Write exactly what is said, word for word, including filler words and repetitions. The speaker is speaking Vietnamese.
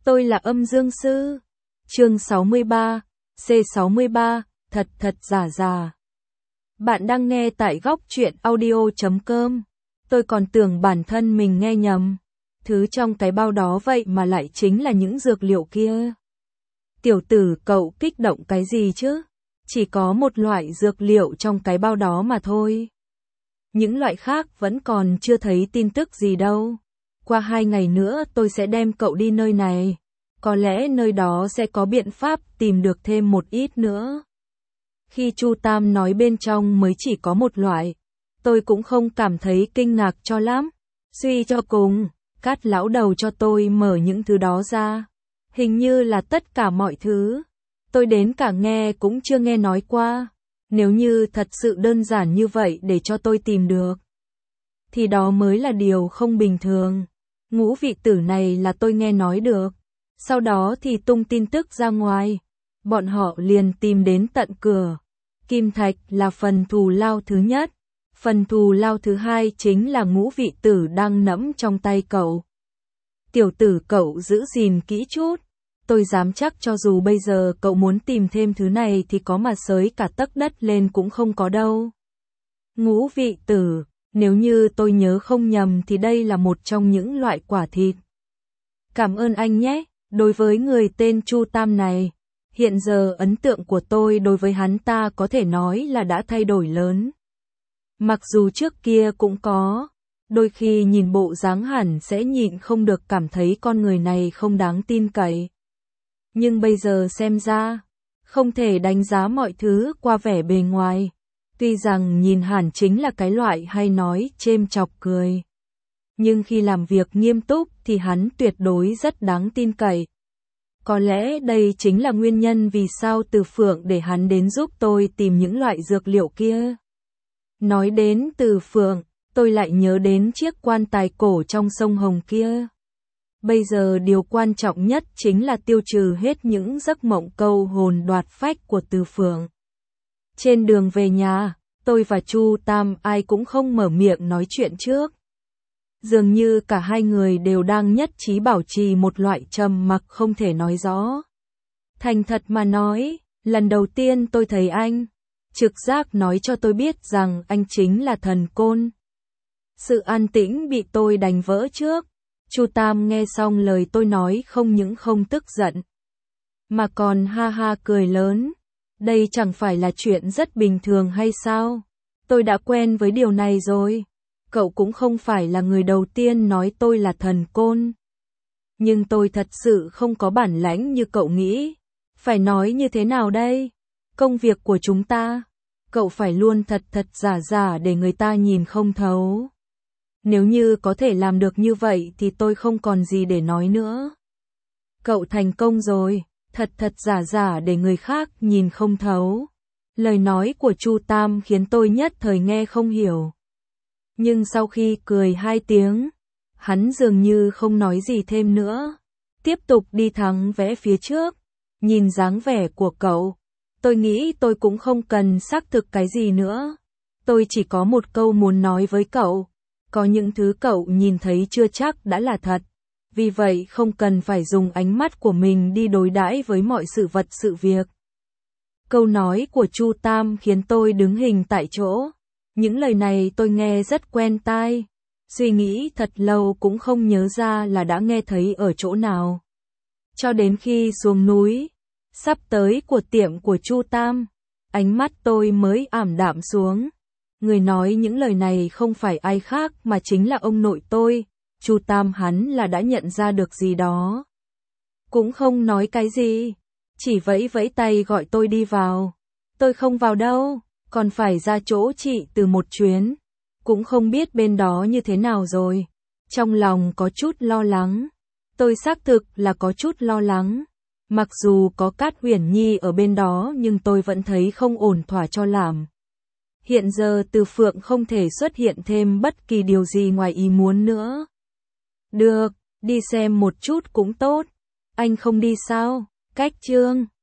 Tôi là âm dương sư. Chương sáu mươi ba, C sáu mươi ba, thật thật giả giả. Bạn đang nghe tại góc truyện audio chấm com. Tôi còn tưởng bản thân mình nghe nhầm. Thứ trong cái bao đó vậy mà lại chính là những dược liệu kia. Tiểu tử, cậu kích động cái gì chứ? Chỉ có một loại dược liệu trong cái bao đó mà thôi. Những loại khác vẫn còn chưa thấy tin tức gì đâu. Qua hai ngày nữa tôi sẽ đem cậu đi nơi này. Có lẽ nơi đó sẽ có biện pháp tìm được thêm một ít nữa. Khi Chu Tam nói bên trong mới chỉ có một loại, tôi cũng không cảm thấy kinh ngạc cho lắm. Suy cho cùng, Cát lão đầu cho tôi mở những thứ đó ra. Hình như là tất cả mọi thứ. Tôi đến cả nghe cũng chưa nghe nói qua. Nếu như thật sự đơn giản như vậy để cho tôi tìm được, thì đó mới là điều không bình thường. Ngũ vị tử này là tôi nghe nói được. Sau đó thì tung tin tức ra ngoài. Bọn họ liền tìm đến tận cửa. Kim thạch là phần thù lao thứ nhất. Phần thù lao thứ hai chính là ngũ vị tử đang nẫm trong tay cậu. Tiểu tử, cậu giữ gìn kỹ chút. Tôi dám chắc cho dù bây giờ cậu muốn tìm thêm thứ này thì có mà xới cả tấc đất lên cũng không có đâu. Ngũ vị tử, nếu như tôi nhớ không nhầm thì đây là một trong những loại quả thịt. Cảm ơn anh nhé. Đối với người tên Chu Tam này, hiện giờ ấn tượng của tôi đối với hắn ta có thể nói là đã thay đổi lớn. Mặc dù trước kia cũng có, đôi khi nhìn bộ dáng hẳn sẽ nhịn không được cảm thấy con người này không đáng tin cậy. Nhưng bây giờ xem ra, không thể đánh giá mọi thứ qua vẻ bề ngoài. Tuy rằng nhìn hẳn chính là cái loại hay nói chêm chọc cười. Nhưng khi làm việc nghiêm túc thì hắn tuyệt đối rất đáng tin cậy. Có lẽ đây chính là nguyên nhân vì sao Từ Phượng để hắn đến giúp tôi tìm những loại dược liệu kia. Nói đến Từ Phượng, tôi lại nhớ đến chiếc quan tài cổ trong sông Hồng kia. Bây giờ điều quan trọng nhất chính là tiêu trừ hết những giấc mộng câu hồn đoạt phách của Từ Phượng. Trên đường về nhà, tôi và Chu Tam ai cũng không mở miệng nói chuyện trước. Dường như cả hai người đều đang nhất trí bảo trì một loại trầm mặc không thể nói rõ. Thành thật mà nói, lần đầu tiên tôi thấy anh, trực giác nói cho tôi biết rằng anh chính là thần côn. Sự an tĩnh bị tôi đánh vỡ trước. Chu Tam nghe xong lời tôi nói không những không tức giận, mà còn ha ha cười lớn. Đây chẳng phải là chuyện rất bình thường hay sao? Tôi đã quen với điều này rồi. Cậu cũng không phải là người đầu tiên nói tôi là thần côn. Nhưng tôi thật sự không có bản lãnh như cậu nghĩ. Phải nói như thế nào đây? Công việc của chúng ta, cậu phải luôn thật thật giả giả để người ta nhìn không thấu. Nếu như có thể làm được như vậy thì tôi không còn gì để nói nữa. Cậu thành công rồi, thật thật giả giả để người khác nhìn không thấu. Lời nói của Chu Tam khiến tôi nhất thời nghe không hiểu. Nhưng sau khi cười hai tiếng, hắn dường như không nói gì thêm nữa. Tiếp tục đi thẳng vẽ phía trước. Nhìn dáng vẻ của cậu, tôi nghĩ tôi cũng không cần xác thực cái gì nữa. Tôi chỉ có một câu muốn nói với cậu. Có những thứ cậu nhìn thấy chưa chắc đã là thật. Vì vậy không cần phải dùng ánh mắt của mình đi đối đãi với mọi sự vật sự việc. Câu nói của Chu Tam khiến tôi đứng hình tại chỗ. Những lời này tôi nghe rất quen tai. Suy nghĩ thật lâu cũng không nhớ ra là đã nghe thấy ở chỗ nào. Cho đến khi xuống núi, sắp tới của tiệm của Chu Tam, ánh mắt tôi mới ảm đạm xuống. Người nói những lời này không phải ai khác mà chính là ông nội tôi. Chu Tam hắn là đã nhận ra được gì đó. Cũng không nói cái gì, chỉ vẫy vẫy tay gọi tôi đi vào. Tôi không vào đâu, còn phải ra chỗ chị Từ một chuyến. Cũng không biết bên đó như thế nào rồi. Trong lòng có chút lo lắng. Tôi xác thực là có chút lo lắng. Mặc dù có Cát Huyền Nhi ở bên đó nhưng tôi vẫn thấy không ổn thỏa cho lắm. Hiện giờ Từ Phượng không thể xuất hiện thêm bất kỳ điều gì ngoài ý muốn nữa. Được, đi xem một chút cũng tốt. Anh không đi sao? Cách Trương.